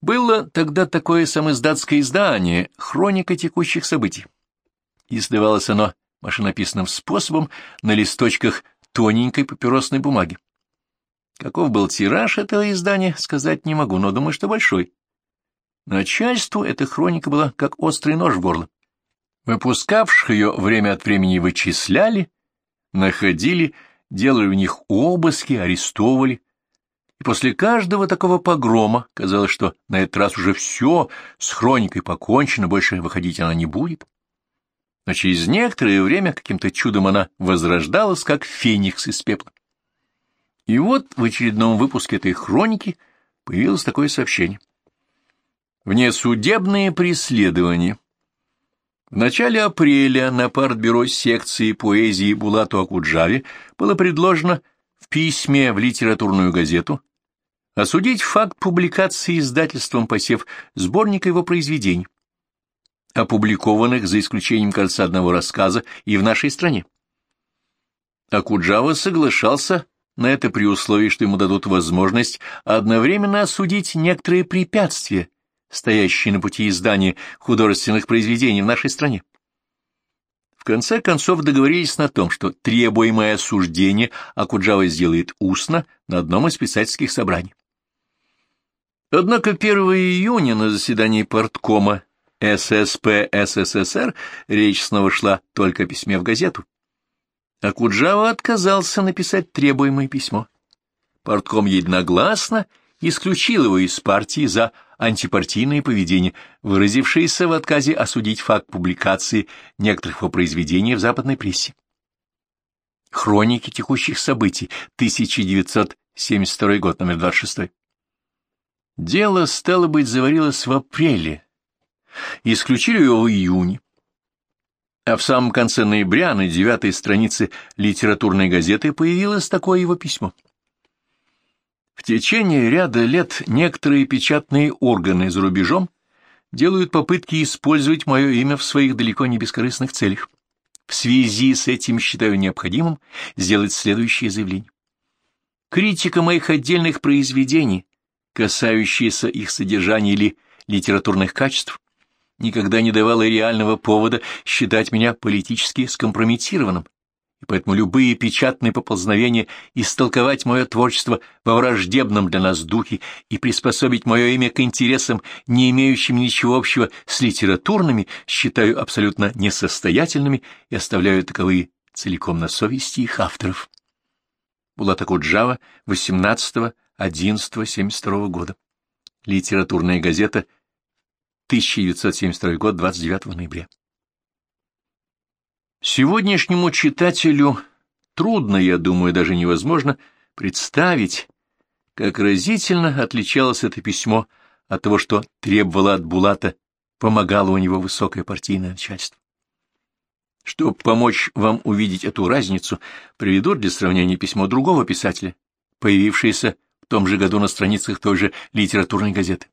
Было тогда такое самиздатское издание «Хроника текущих событий». Издавалось оно машинописным способом на листочках тоненькой папиросной бумаги. Каков был тираж этого издания, сказать не могу, но думаю, что большой. Начальству эта хроника была как острый нож в горло. Выпускавших ее время от времени вычисляли, находили, делали в них обыски, арестовывали. И после каждого такого погрома казалось, что на этот раз уже все, с хроникой покончено, больше выходить она не будет. Но через некоторое время каким-то чудом она возрождалась, как феникс из пепла. И вот в очередном выпуске этой хроники появилось такое сообщение. Внесудебные преследования. В начале апреля на партбюро секции поэзии Булату Окуджаве было предложено в письме в литературную газету осудить факт публикации издательством «Посев» сборника его произведений, опубликованных, за исключением, кажется, одного рассказа, и в нашей стране. Окуджава соглашался на это при условии, что ему дадут возможность одновременно осудить некоторые препятствия, стоящие на пути издания художественных произведений в нашей стране. В конце концов договорились на том, что требуемое осуждение Окуджава сделает устно на одном из писательских собраний. Однако 1 июня на заседании парткома ССП СССР речь снова шла только о письме в газету. Окуджава отказался написать требуемое письмо. Партком единогласно исключил его из партии за антипартийное поведение, выразившееся в отказе осудить факт публикации некоторых его произведений в западной прессе. Хроники текущих событий, 1972 год, номер 26. Дело, стало быть, заварилось в апреле. Исключили его в июне. А в самом конце ноября на 9-й странице литературной газеты появилось такое его письмо. В течение ряда лет некоторые печатные органы за рубежом делают попытки использовать мое имя в своих далеко не бескорыстных целях. В связи с этим считаю необходимым сделать следующее заявление. Критика моих отдельных произведений, касающаяся их содержания или литературных качеств, никогда не давала реального повода считать меня политически скомпрометированным, и поэтому любые печатные поползновения истолковать мое творчество во враждебном для нас духе и приспособить мое имя к интересам, не имеющим ничего общего с литературными, считаю абсолютно несостоятельными и оставляю таковые целиком на совести их авторов. Булат Окуджава, 18.11.72 года. Литературная газета, 1972 год, 29 ноября. Сегодняшнему читателю трудно, я думаю, даже невозможно представить, как разительно отличалось это письмо от того, что требовало от Булата, помогало у него высокое партийное начальство. Чтобы помочь вам увидеть эту разницу, приведу для сравнения письмо другого писателя, появившееся в том же году на страницах той же литературной газеты.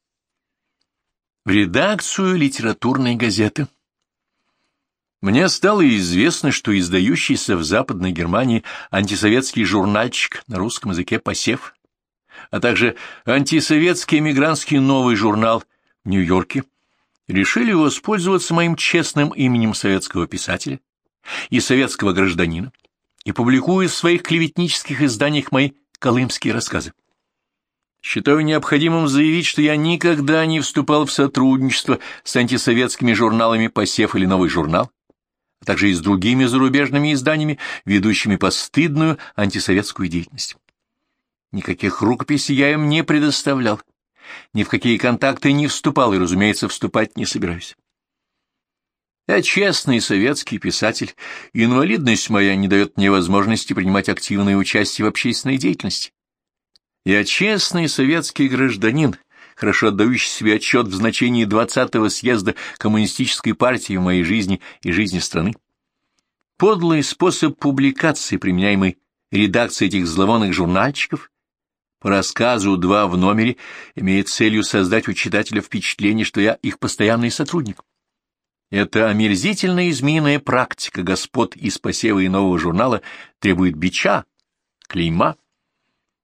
В редакцию литературной газеты. Мне стало известно, что издающийся в Западной Германии антисоветский журнальчик на русском языке «Посев», а также антисоветский эмигрантский новый журнал в Нью-Йорке решили воспользоваться моим честным именем советского писателя и советского гражданина и публикуя в своих клеветнических изданиях мои колымские рассказы. Считаю необходимым заявить, что я никогда не вступал в сотрудничество с антисоветскими журналами «Посев» или «Новый журнал», а также и с другими зарубежными изданиями, ведущими постыдную антисоветскую деятельность. Никаких рукописей я им не предоставлял, ни в какие контакты не вступал и, разумеется, вступать не собираюсь. Я честный советский писатель, и инвалидность моя не дает мне возможности принимать активное участие в общественной деятельности. Я честный советский гражданин, хорошо отдающий себе отчет в значении 20-го съезда Коммунистической партии в моей жизни и жизни страны. Подлый способ публикации, применяемый редакцией этих зловонных журнальчиков, по рассказу «Два в номере», имеет целью создать у читателя впечатление, что я их постоянный сотрудник. Эта омерзительная и змеиная практика господ из «Посева» и «Нового журнала» требует бича, клейма.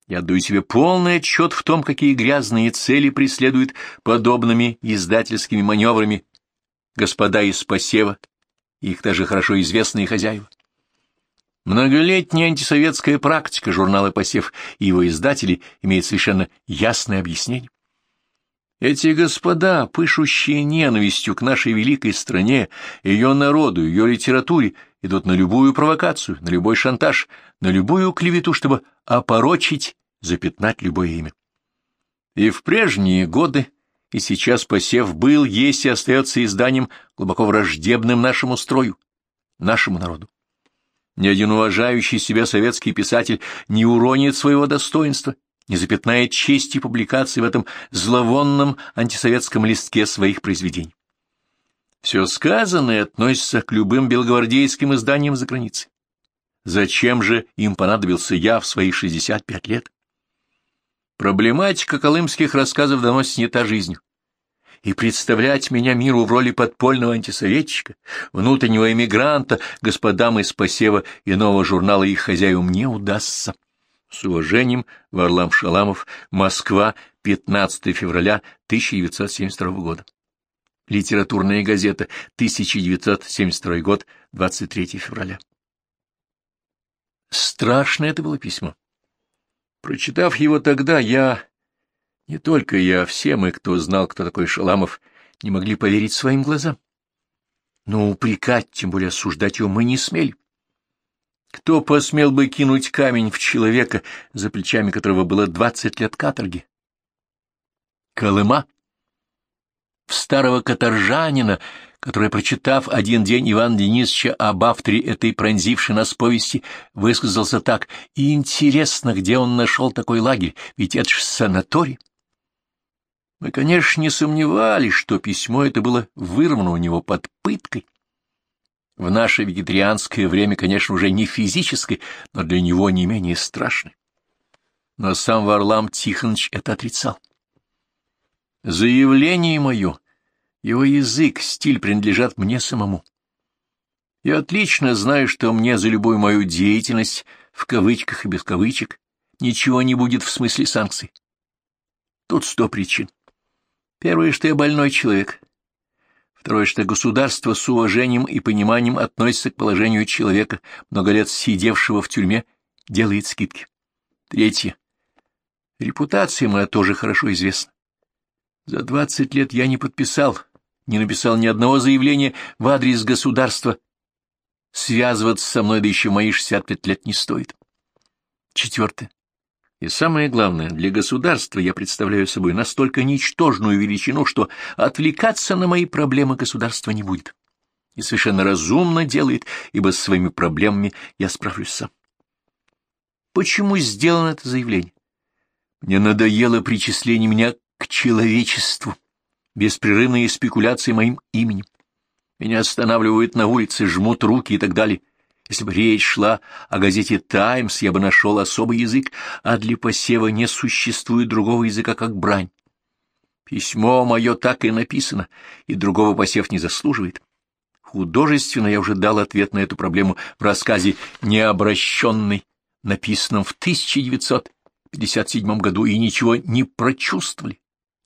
Я отдаю себе полный отчет в том, какие грязные цели преследуют подобными издательскими маневрами господа из посева, их даже хорошо известные хозяева. Многолетняя антисоветская практика журнала «Посев» и его издателей имеет совершенно ясное объяснение. Эти господа, пышущие ненавистью к нашей великой стране, ее народу, ее литературе, идут на любую провокацию, на любой шантаж, на любую клевету, чтобы опорочить, запятнать любое имя. И в прежние годы, и сейчас «Посев» был, есть и остается изданием глубоко враждебным нашему строю, нашему народу. Ни один уважающий себя советский писатель не уронит своего достоинства, не запятнает чести публикации в этом зловонном антисоветском листке своих произведений. Все сказанное относится к любым белогвардейским изданиям за границей. Зачем же им понадобился я в свои 65 лет? Проблематика колымских рассказов давно снята жизнью. И представлять меня миру в роли подпольного антисоветчика, внутреннего эмигранта, господам из посева и нового журнала их хозяевам не удастся. С уважением, Варлам Шаламов, Москва, 15 февраля 1972 года. Литературная газета, 1972 год, 23 февраля. Страшное это было письмо. Прочитав его тогда, не только я, все мы, кто знал, кто такой Шаламов, не могли поверить своим глазам. Но упрекать, тем более осуждать его, мы не смели. Кто посмел бы кинуть камень в человека, за плечами которого было 20 лет каторги? Колыма? В старого каторжанина, который, прочитав один день Ивана Денисовича об авторе этой пронзившей нас повести, высказался так: «И интересно, где он нашел такой лагерь, ведь это же санаторий». Мы, конечно, не сомневались, что письмо это было вырвано у него под пыткой. В наше вегетарианское время, конечно, уже не физической, но для него не менее страшной. Но сам Варлам Тихонович это отрицал. Заявление мое, его язык, стиль принадлежат мне самому. Я отлично знаю, что мне за любую мою деятельность, в кавычках и без кавычек, ничего не будет в смысле санкций. Тут 100 причин. Первое, что я больной человек. Второе, что государство с уважением и пониманием относится к положению человека, много лет сидевшего в тюрьме, делает скидки. Третье. Репутация моя тоже хорошо известна. За 20 лет я не написал ни одного заявления в адрес государства. Связываться со мной, да еще мои 65 лет, не стоит. Четвертое. И самое главное, для государства я представляю собой настолько ничтожную величину, что отвлекаться на мои проблемы государство не будет. И совершенно разумно делает, ибо с своими проблемами я справлюсь сам. Почему сделано это заявление? Мне надоело причисление меня к человечеству, беспрерывные спекуляции моим именем. Меня останавливают на улице, жмут руки и так далее. Если бы речь шла о газете «Таймс», я бы нашел особый язык, а для посева не существует другого языка, как брань. Письмо мое так и написано, и другого посев не заслуживает. Художественно я уже дал ответ на эту проблему в рассказе «Необращенный», написанном в 1957 году, и ничего не прочувствовали.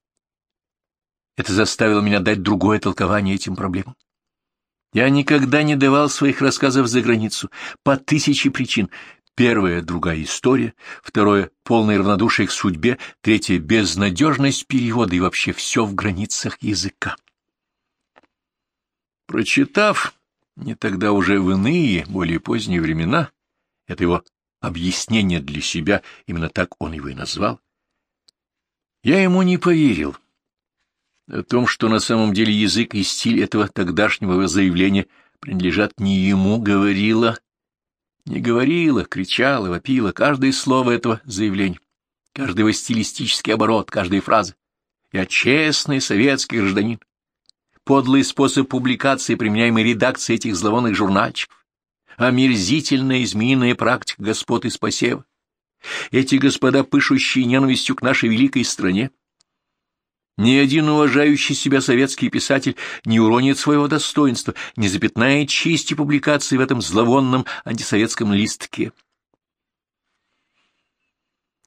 Это заставило меня дать другое толкование этим проблемам. Я никогда не давал своих рассказов за границу по 1000 причин. Первое — другая история, второе — полное равнодушие к судьбе, третье — безнадежность перевода и вообще все в границах языка. Прочитав, не тогда уже в иные, более поздние времена, это его объяснение для себя, именно так он его и назвал, я ему не поверил. О том, что на самом деле язык и стиль этого тогдашнего заявления принадлежат не ему, не говорила, кричала, вопила каждое слово этого заявления, каждый его стилистический оборот, каждая фраза. Я честный советский гражданин. Подлый способ публикации, применяемый редакцией этих зловонных журнальчиков. Омерзительная змеиная практика господ из посева. Эти господа, пышущие ненавистью к нашей великой стране. Ни один уважающий себя советский писатель не уронит своего достоинства, не запятнает чести публикации в этом зловонном антисоветском листке.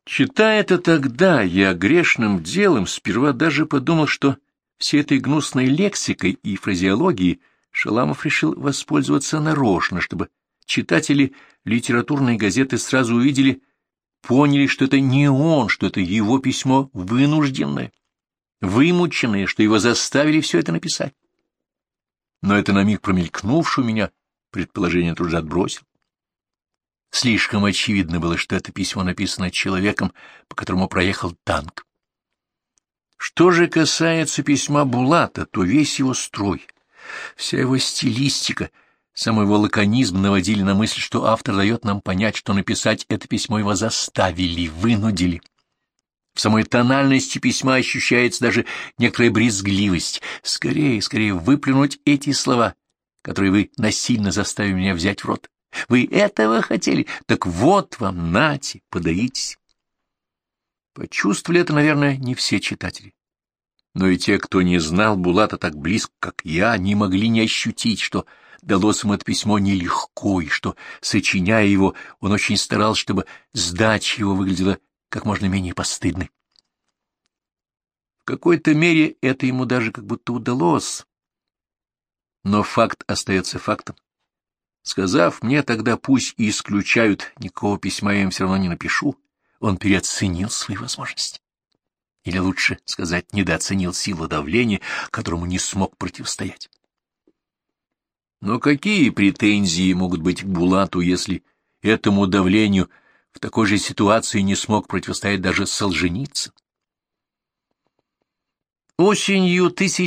Читая это тогда, я грешным делом сперва даже подумал, что всей этой гнусной лексикой и фразеологией Шаламов решил воспользоваться нарочно, чтобы читатели литературной газеты сразу увидели, поняли, что это не он, что это его письмо вынужденное, вымученное, что его заставили все это написать. Но это на миг промелькнувшее у меня предположение тут же отбросил. Слишком очевидно было, что это письмо написано человеком, по которому проехал танк. Что же касается письма Булата, то весь его строй, вся его стилистика, самый его лаконизм наводили на мысль, что автор дает нам понять, что написать это письмо его заставили, вынудили. В самой тональности письма ощущается даже некоторая брезгливость. Скорее, скорее выплюнуть эти слова, которые вы насильно заставили меня взять в рот. Вы этого хотели? Так вот вам, нате, подаитесь. Почувствовали это, наверное, не все читатели. Но и те, кто не знал Булата так близко, как я, не могли не ощутить, что далось ему это письмо нелегко, и что, сочиняя его, он очень старался, чтобы сдача его выглядела как можно менее постыдной. В какой-то мере это ему даже как будто удалось. Но факт остается фактом. Сказав мне тогда, пусть и исключают, никакого письма я им все равно не напишу, он переоценил свои возможности. Или лучше сказать, недооценил силу давления, которому не смог противостоять. Но какие претензии могут быть к Булату, если этому давлению в такой же ситуации не смог противостоять даже Солженицын? Осенью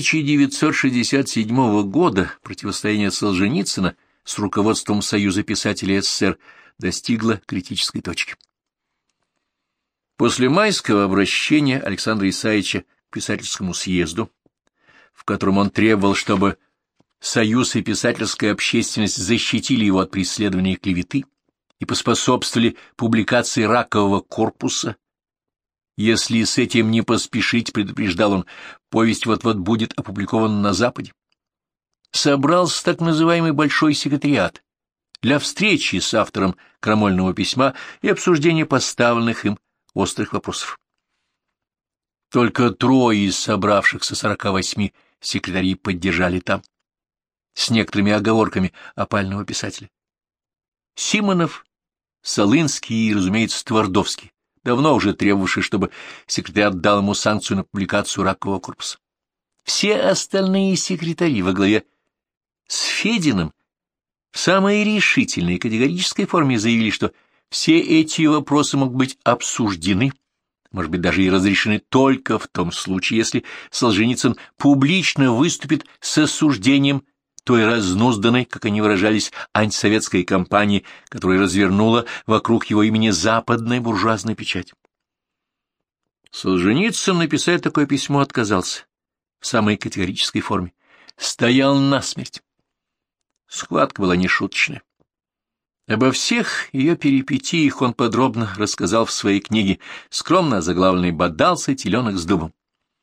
1967 года противостояние Солженицына с руководством Союза писателей СССР достигло критической точки. После майского обращения Александра Исаевича к писательскому съезду, в котором он требовал, чтобы Союз и писательская общественность защитили его от преследования и клеветы и поспособствовали публикации ракового корпуса, если с этим не поспешить, предупреждал он, повесть вот-вот будет опубликована на Западе. Собрался так называемый Большой секретариат для встречи с автором крамольного письма и обсуждения поставленных им острых вопросов. Только 3 из собравшихся 48 секретарей поддержали там, с некоторыми оговорками опального писателя. Симонов, Солынский и, разумеется, Твардовский, давно уже требовавший, чтобы секретариат дал ему санкцию на публикацию ракового корпуса. Все остальные секретари во главе с Фединым в самой решительной и категорической форме заявили, что все эти вопросы могут быть обсуждены, может быть, даже и разрешены только в том случае, если Солженицын публично выступит с осуждением той разнузданной, как они выражались, антисоветской кампании, которая развернула вокруг его имени западная буржуазная печать. Солженицын написать такое письмо отказался в самой категорической форме. Стоял насмерть. Схватка была нешуточная. Обо всех ее перипетиях он подробно рассказал в своей книге, скромно озаглавленной «Бодался теленок с дубом».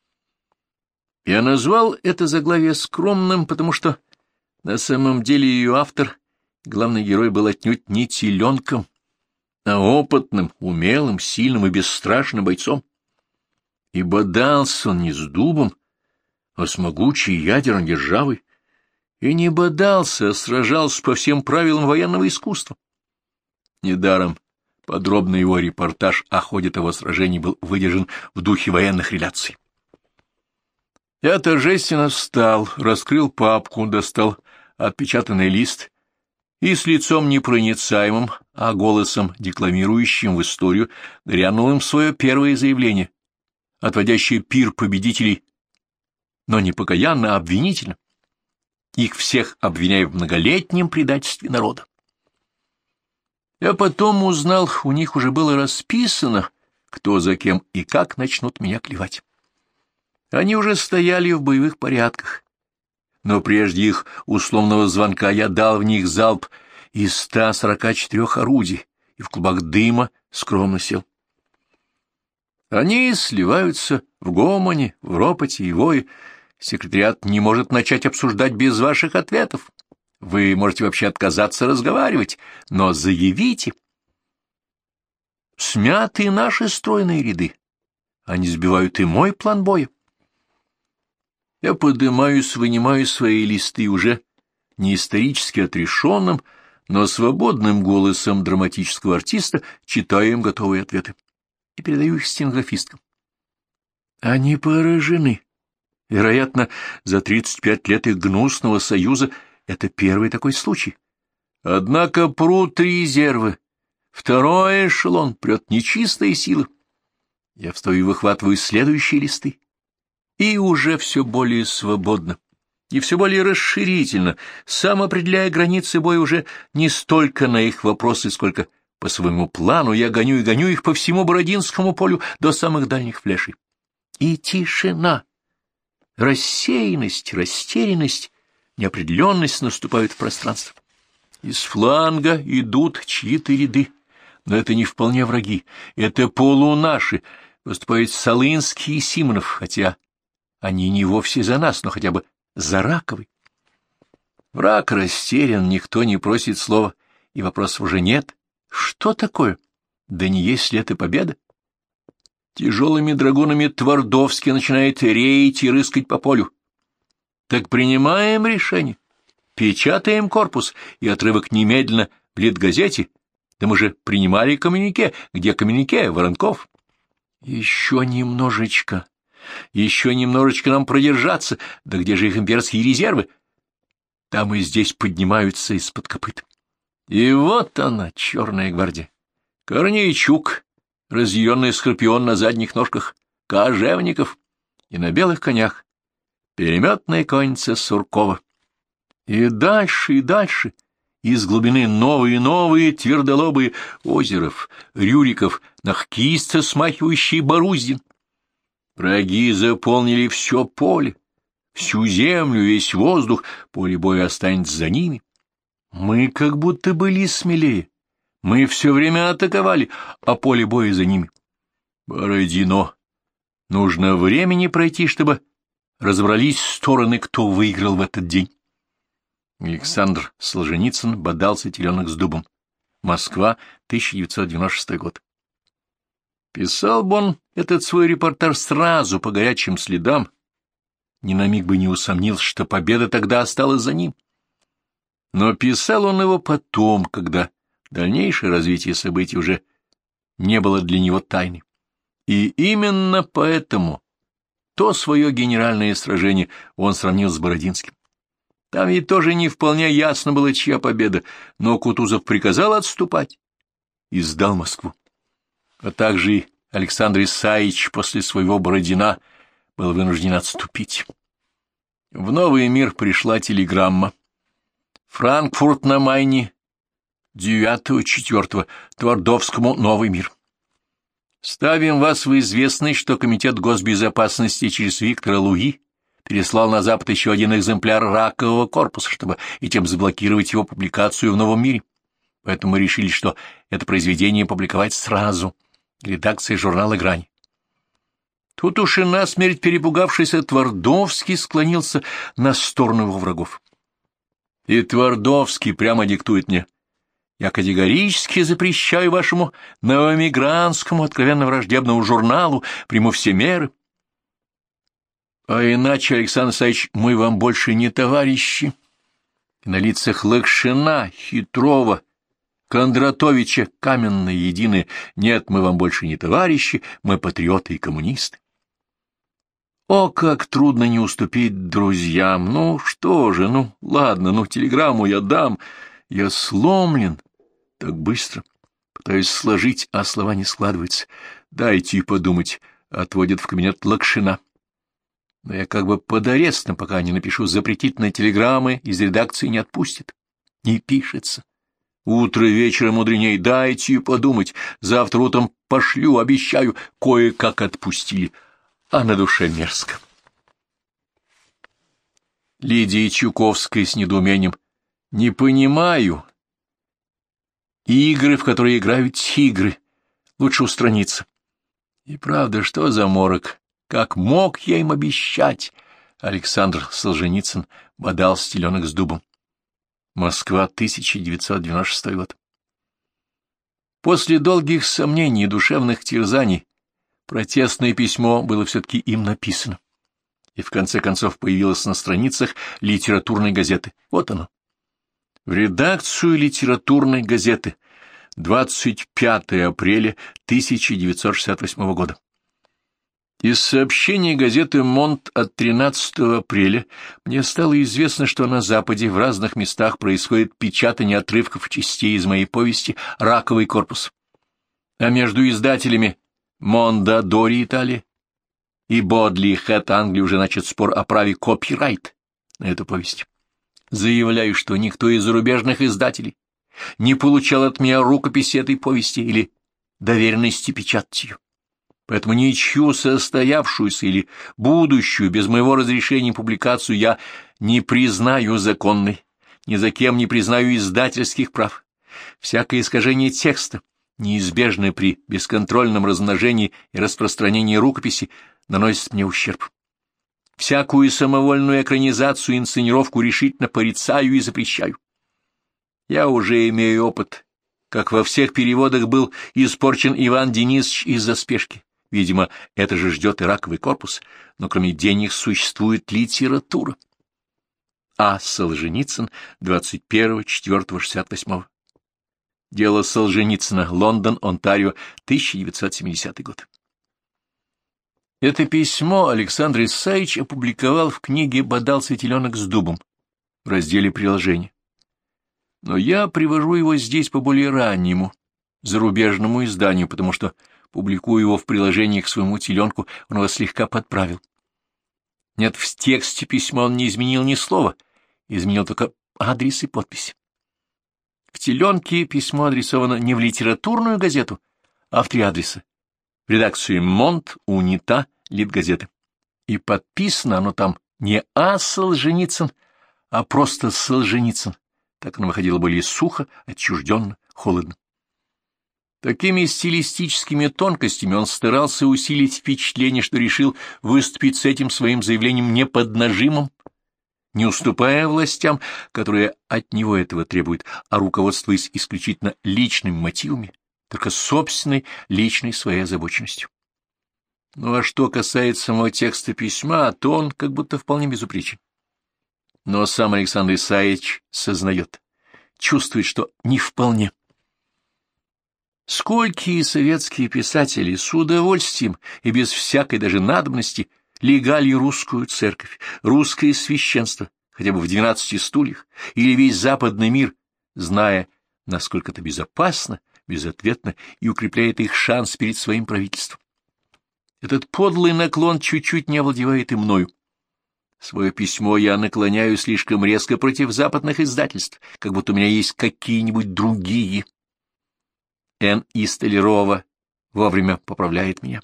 Я назвал это заглавие скромным, потому что на самом деле ее автор, главный герой, был отнюдь не теленком, а опытным, умелым, сильным и бесстрашным бойцом. И бодался он не с дубом, а с могучей ядерной державой. И не бодался, а сражался по всем правилам военного искусства. Недаром подробный его репортаж о ходе того сражения был выдержан в духе военных реляций. Я торжественно встал, раскрыл папку, достал отпечатанный лист и с лицом непроницаемым, а голосом, декламирующим в историю, грянул им свое первое заявление, отводящее пир победителей, но не покаянно, а обвинительно. Их всех обвиняя в многолетнем предательстве народа. Я потом узнал, у них уже было расписано, кто за кем и как начнут меня клевать. Они уже стояли в боевых порядках, но прежде их условного звонка я дал в них залп из 144 орудий и в клубах дыма скромно сел. Они сливаются в гомоне, в ропоте и вое. Секретариат не может начать обсуждать без ваших ответов. Вы можете вообще отказаться разговаривать, но заявите. Смяты наши стройные ряды. Они сбивают и мой план боя. Я подымаюсь, вынимаю свои листы уже не исторически отрешенным, но свободным голосом драматического артиста читаю им готовые ответы и передаю их стенографисткам. Они поражены. Вероятно, за 35 лет их гнусного союза это первый такой случай. Однако прут резервы. Второй эшелон прет нечистая сила. Я встаю и выхватываю следующие листы. И уже все более свободно и все более расширительно, сам определяя границы боя уже не столько на их вопросы, сколько по своему плану я гоню и гоню их по всему Бородинскому полю до самых дальних флешей. И тишина, рассеянность, растерянность, неопределенность наступают в пространство. Из фланга идут чьи-то ряды, но это не вполне враги, это полунаши, выступают Солынский и Симонов, хотя они не вовсе за нас, но хотя бы за Раковой. Враг растерян, никто не просит слова, и вопросов уже нет. Что такое? Да не есть ли это победа? Тяжелыми драгунами Твардовский начинает реять и рыскать по полю. Так принимаем решение, печатаем корпус, и отрывок немедленно в Литгазете. Да мы же принимали коммюнике. Где коммюнике, Воронков? Еще немножечко нам продержаться. Да где же их имперские резервы? Там и здесь поднимаются из-под копыт. И вот она, черная гвардия. Корнейчук, разъяренный скорпион на задних ножках, Кожевников и на белых конях переметная конница Суркова. И дальше, из глубины новые твердолобые Озеров, Рюриков, нахкисто смахивающий Боруздин. Враги заполнили все поле, всю землю, весь воздух, поле боя останется за ними. Мы как будто были смелее, мы все время атаковали, а поле боя за ними. Бородино, нужно времени пройти, чтобы разобрались стороны, кто выиграл в этот день. Александр Солженицын бодался теленок с дубом. Москва, 1996 год. Писал бы он этот свой репортаж сразу по горячим следам, ни на миг бы не усомнился, что победа тогда осталась за ним. Но писал он его потом, когда дальнейшее развитие событий уже не было для него тайны. И именно поэтому то свое генеральное сражение он сравнил с Бородинским. Там ведь тоже не вполне ясно было, чья победа, но Кутузов приказал отступать и сдал Москву. А также и Александр Исаевич после своего Бородина был вынужден отступить. В Новый мир пришла телеграмма. Франкфурт на Майне, 9.4. Твардовскому Новый мир. Ставим вас в известность, что Комитет госбезопасности через Виктора Луи переслал на Запад еще один экземпляр ракового корпуса, чтобы этим заблокировать его публикацию в Новом мире. Поэтому мы решили, что это произведение публиковать сразу. Редакция журнала «Грань». Тут уж и насмерть перепугавшийся Твардовский склонился на сторону его врагов. И Твардовский прямо диктует мне: я категорически запрещаю вашему новоэмигрантскому откровенно враждебному журналу, приму все меры. А иначе, Александр Исаевич, мы вам больше не товарищи. И на лицах Лакшина, Хитрова, Кондратовича каменное единое: нет, мы вам больше не товарищи, мы патриоты и коммунисты. О, как трудно не уступить друзьям! Ну, что же, ну, ладно, телеграмму я дам. Я сломлен так быстро. Пытаюсь сложить, а слова не складываются. Дайте подумать, отводят в кабинет Лакшина. Но я как бы под арестом, пока не напишу запретительные телеграммы, из редакции не отпустят. Не пишется. Утро вечера мудреней, дайте подумать. Завтра утром пошлю, обещаю, кое-как отпустили. А на душе мерзко. Лидия Чуковская с недоумением: не понимаю. Игры, в которые играют тигры, лучше устраниться. И правда, что за морок? Как мог я им обещать? Александр Солженицын бодал стеленок с дубом. Москва, 1996 год. После долгих сомнений и душевных терзаний протестное письмо было все-таки им написано, и в конце концов появилось на страницах литературной газеты. Вот оно. В редакцию литературной газеты 25 апреля 1968 года. Из сообщения газеты «Монт» от 13 апреля мне стало известно, что на Западе в разных местах происходит печатание отрывков частей из моей повести «Раковый корпус». А между издателями «Мондадори» Италия и «Бодли Хэт» Англии уже начат спор о праве копирайт на эту повесть. Заявляю, что никто из зарубежных издателей не получал от меня рукописи этой повести или доверенности печатать ее. Поэтому ничью состоявшуюся или будущую без моего разрешения публикацию я не признаю законной, ни за кем не признаю издательских прав. Всякое искажение текста, неизбежное при бесконтрольном размножении и распространении рукописи, наносит мне ущерб. Всякую самовольную экранизацию и инсценировку решительно порицаю и запрещаю. Я уже имею опыт, как во всех переводах был испорчен Иван Денисович из-за спешки. Видимо, это же ждет и раковый корпус, но кроме денег существует литература. А. Солженицын, 21.04.68. Дело Солженицына, Лондон, Онтарио, 1970 год. Это письмо Александр Исаевич опубликовал в книге «Бодался теленок с дубом» в разделе «Приложение». Но я привожу его здесь по более раннему, зарубежному изданию, потому что, публикуя его в приложении к своему теленку, он его слегка подправил. Нет, в тексте письма он не изменил ни слова, изменил только адрес и подпись. В теленке письмо адресовано не в литературную газету, а в 3 адреса. В редакцию «Монт», «Унита», «Литгазеты». И подписано оно там не А. Солженицын, а просто Солженицын. Так оно выходило более сухо, отчужденно, холодно. Такими стилистическими тонкостями он старался усилить впечатление, что решил выступить с этим своим заявлением не под нажимом, не уступая властям, которые от него этого требуют, а руководствуясь исключительно личными мотивами, только собственной личной своей озабоченностью. Ну а что касается самого текста письма, то он как будто вполне безупречен. Но сам Александр Исаевич сознает, чувствует, что не вполне. Сколькие советские писатели с удовольствием и без всякой даже надобности легали русскую церковь, русское священство, хотя бы в 12 стульях, или весь западный мир, зная, насколько это безопасно, безответно и укрепляет их шанс перед своим правительством. Этот подлый наклон чуть-чуть не овладевает и мною. Свое письмо я наклоняю слишком резко против западных издательств, как будто у меня есть какие-нибудь другие. Н. И. Столярова вовремя поправляет меня.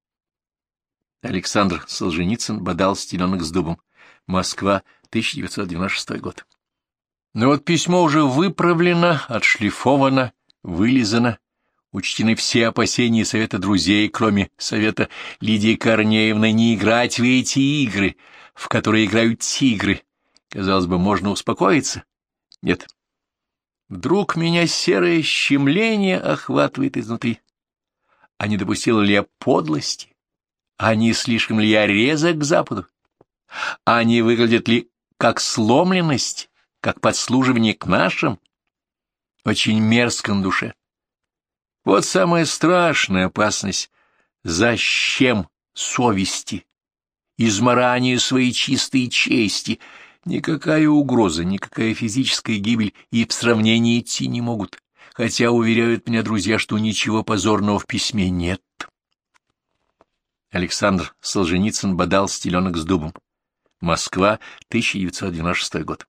Александр Солженицын, «Бодался теленок с дубом». Москва, 1996 год. Но вот письмо уже выправлено, отшлифовано, вылизано, учтены все опасения совета друзей, кроме совета Лидии Корнеевны не играть в эти игры, в которые играют тигры. Казалось бы, можно успокоиться. Нет. Вдруг меня серое щемление охватывает изнутри. А не допустил ли я подлости? А не слишком ли я резок к Западу? А не выглядит ли как сломленность, как подслуживание к нашим? Очень мерзко на душе. Вот самая страшная опасность — защем совести, изморание своей чистой чести. Никакая угроза, никакая физическая гибель и в сравнении идти не могут, хотя уверяют меня друзья, что ничего позорного в письме нет. Александр Солженицын, «Бодался теленок с дубом». Москва, 1996 год.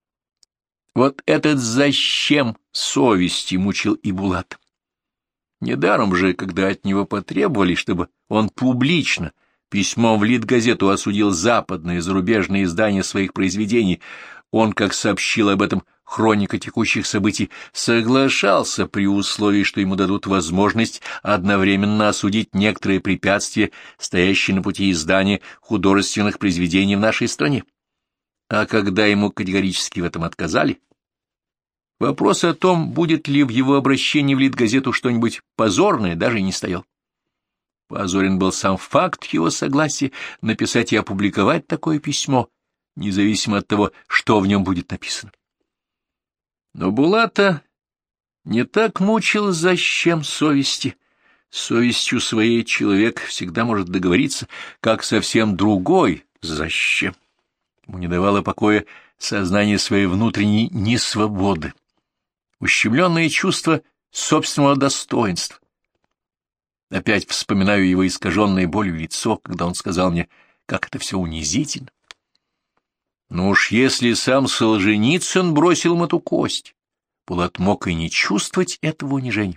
Вот этот защем совести мучил и Булата. Недаром же, когда от него потребовали, чтобы он публично письмом в Литгазету осудил западные и зарубежные издания своих произведений, он, как сообщил об этом хроника текущих событий, соглашался при условии, что ему дадут возможность одновременно осудить некоторые препятствия, стоящие на пути издания художественных произведений в нашей стране. А когда ему категорически в этом отказали, Вопрос о том, будет ли в его обращении в Литгазету что-нибудь позорное, даже и не стоял. Позорен был сам факт его согласия написать и опубликовать такое письмо, независимо от того, что в нем будет написано. Но Булата не так мучил зачем совести. С совестью своей человек всегда может договориться, как совсем другой зачем. Ему не давало покоя сознание своей внутренней несвободы, ущемленное чувство собственного достоинства. Опять вспоминаю его искаженное болью лицо, когда он сказал мне, как это все унизительно. Ну уж если сам Солженицын бросил ему эту кость, Булат мог и не чувствовать этого унижения.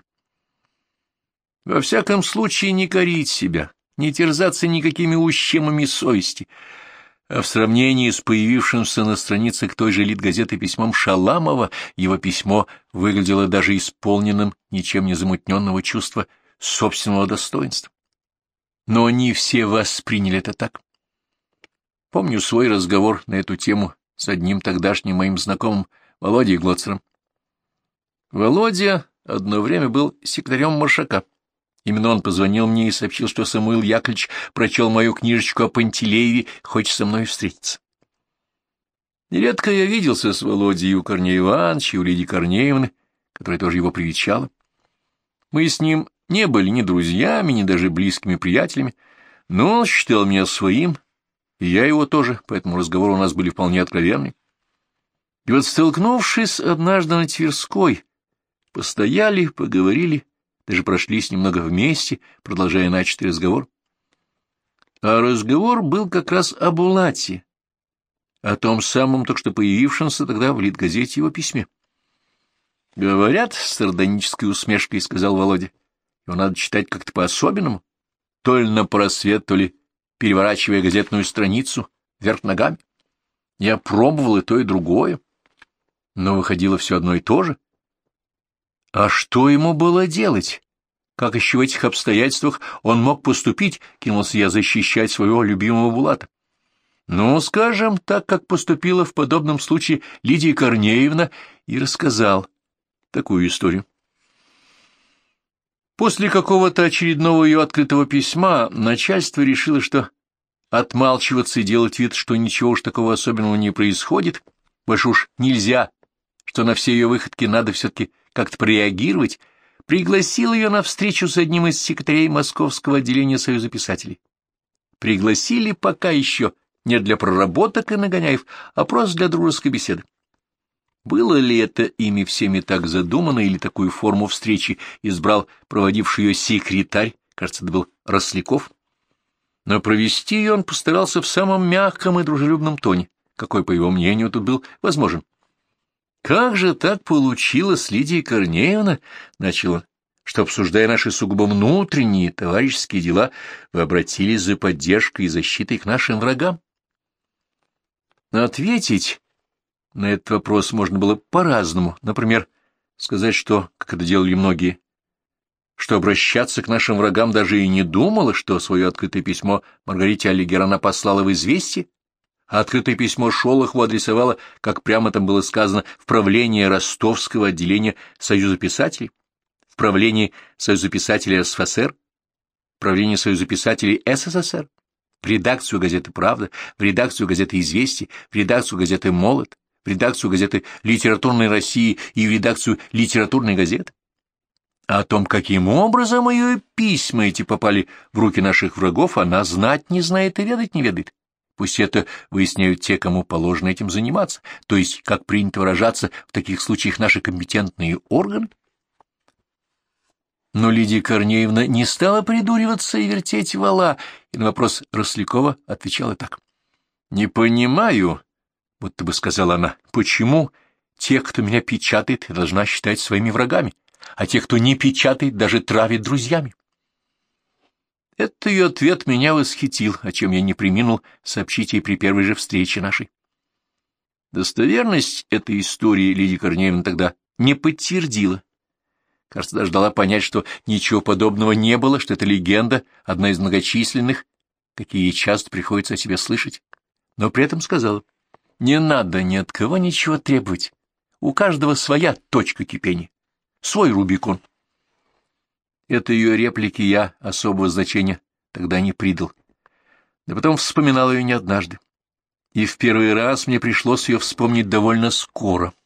Во всяком случае не корить себя, не терзаться никакими ущемами совести, а в сравнении с появившимся на страницах той же Литгазеты письмом Шаламова его письмо выглядело даже исполненным ничем не замутненного чувства собственного достоинства. Но не все восприняли это так. Помню свой разговор на эту тему с одним тогдашним моим знакомым Володей Глоцером. Володя одно время был секретарем Маршака. Именно он позвонил мне и сообщил, что Самуил Яковлевич прочел мою книжечку о Пантелееве, хочет со мной встретиться. Нередко я виделся с Володей и у Корнея Ивановича, и у Лидии Корнеевны, которая тоже его привечала. Мы с ним не были ни друзьями, ни даже близкими приятелями, но он считал меня своим, и я его тоже, поэтому разговоры у нас были вполне откровенны. И вот, столкнувшись однажды на Тверской, постояли, поговорили, даже прошлись немного вместе, продолжая начатый разговор. А разговор был как раз об Булате, о том самом, только что появившемся тогда в Литгазете его письме. «Говорят, — с сардонической усмешкой сказал Володя, — его надо читать как-то по-особенному, то ли на просвет, то ли переворачивая газетную страницу вверх ногами. Я пробовал и то, и другое, но выходило все одно и то же. А что ему было делать? Как еще в этих обстоятельствах он мог поступить, кинулся я защищать своего любимого Булата. Ну, скажем, так, как поступила в подобном случае Лидия Корнеевна, и рассказал такую историю. После какого-то очередного ее открытого письма начальство решило, что отмалчиваться и делать вид, что ничего уж такого особенного не происходит, больше уж нельзя, что на все ее выходки надо все-таки как-то прореагировать, пригласил ее на встречу с одним из секретарей Московского отделения Союза писателей. Пригласили пока еще не для проработок и нагоняев, а просто для дружеской беседы. Было ли это ими всеми так задумано, или такую форму встречи избрал проводивший ее секретарь, кажется, это был Росляков, но провести ее он постарался в самом мягком и дружелюбном тоне, какой, по его мнению, тут был возможен. «Как же так получилось, Лидия Корнеевна?» — начал он, — что, обсуждая наши сугубо внутренние товарищеские дела, вы обратились за поддержкой и защитой к нашим врагам? Ответить на этот вопрос можно было по-разному. Например, сказать, что, как это делали многие, что обращаться к нашим врагам даже и не думала, что свое открытое письмо Маргарите Аллигер она послала в «Известие», а открытое письмо Шолохову адресовала, как прямо там было сказано, в правление Ростовского отделения Союза писателей, в правление Союза писателей РСФСР, в правление Союза писателей СССР, в редакцию газеты «Правда», в редакцию газеты «Известия», в редакцию газеты «Молот», в редакцию газеты «Литературной России» и в редакцию «Литературной газеты». А о том, каким образом ее письма эти попали в руки наших врагов, она знать не знает и ведать не ведает. Пусть это выясняют те, кому положено этим заниматься, то есть, как принято выражаться в таких случаях, наши компетентные органы. Но Лидия Корнеевна не стала придуриваться и вертеть вала, и на вопрос Рослякова отвечала так. «Не понимаю, — будто бы сказала она, — почему тех, кто меня печатает, я должна считать своими врагами, а тех, кто не печатает, даже травит друзьями?» Этот ее ответ меня восхитил, о чем я не преминул сообщить ей при первой же встрече нашей. Достоверность этой истории Лидия Корнеевна тогда не подтвердила. Кажется, даже дала понять, что ничего подобного не было, что это легенда, одна из многочисленных, какие ей часто приходится о себе слышать. Но при этом сказала: «Не надо ни от кого ничего требовать. у каждого своя точка кипения, свой Рубикон. Этой ее реплике я особого значения тогда не придал, да потом вспоминал ее не однажды. И в первый раз мне пришлось ее вспомнить довольно скоро.